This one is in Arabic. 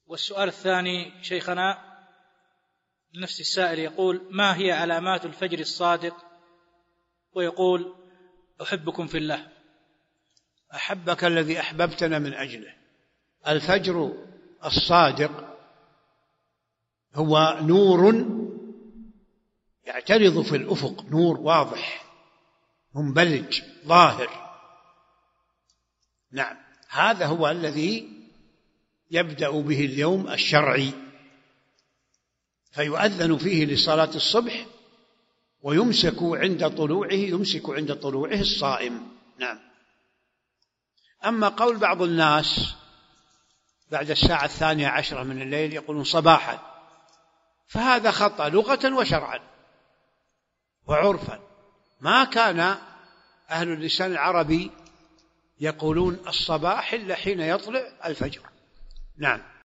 والسؤال الثاني شيخنا لنفس السائل يقول: ما هي علامات الفجر الصادق؟ ويقول: أحبكم في الله. أحبك الذي أحببتنا من أجله. الفجر الصادق هو نور يعترض في الأفق، نور واضح منبلج ظاهر. نعم، هذا هو الذي يبدأ به اليوم الشرعي، فيؤذن فيه لصلاة الصبح ويمسك عند طلوعه الصائم. نعم. أما قول بعض الناس بعد 12:00 من الليل يقولون صباحا، فهذا خطأ لغة وشرعا وعرفا. ما كان أهل اللسان العربي يقولون الصباح إلا حين يطلع الفجر. نعم.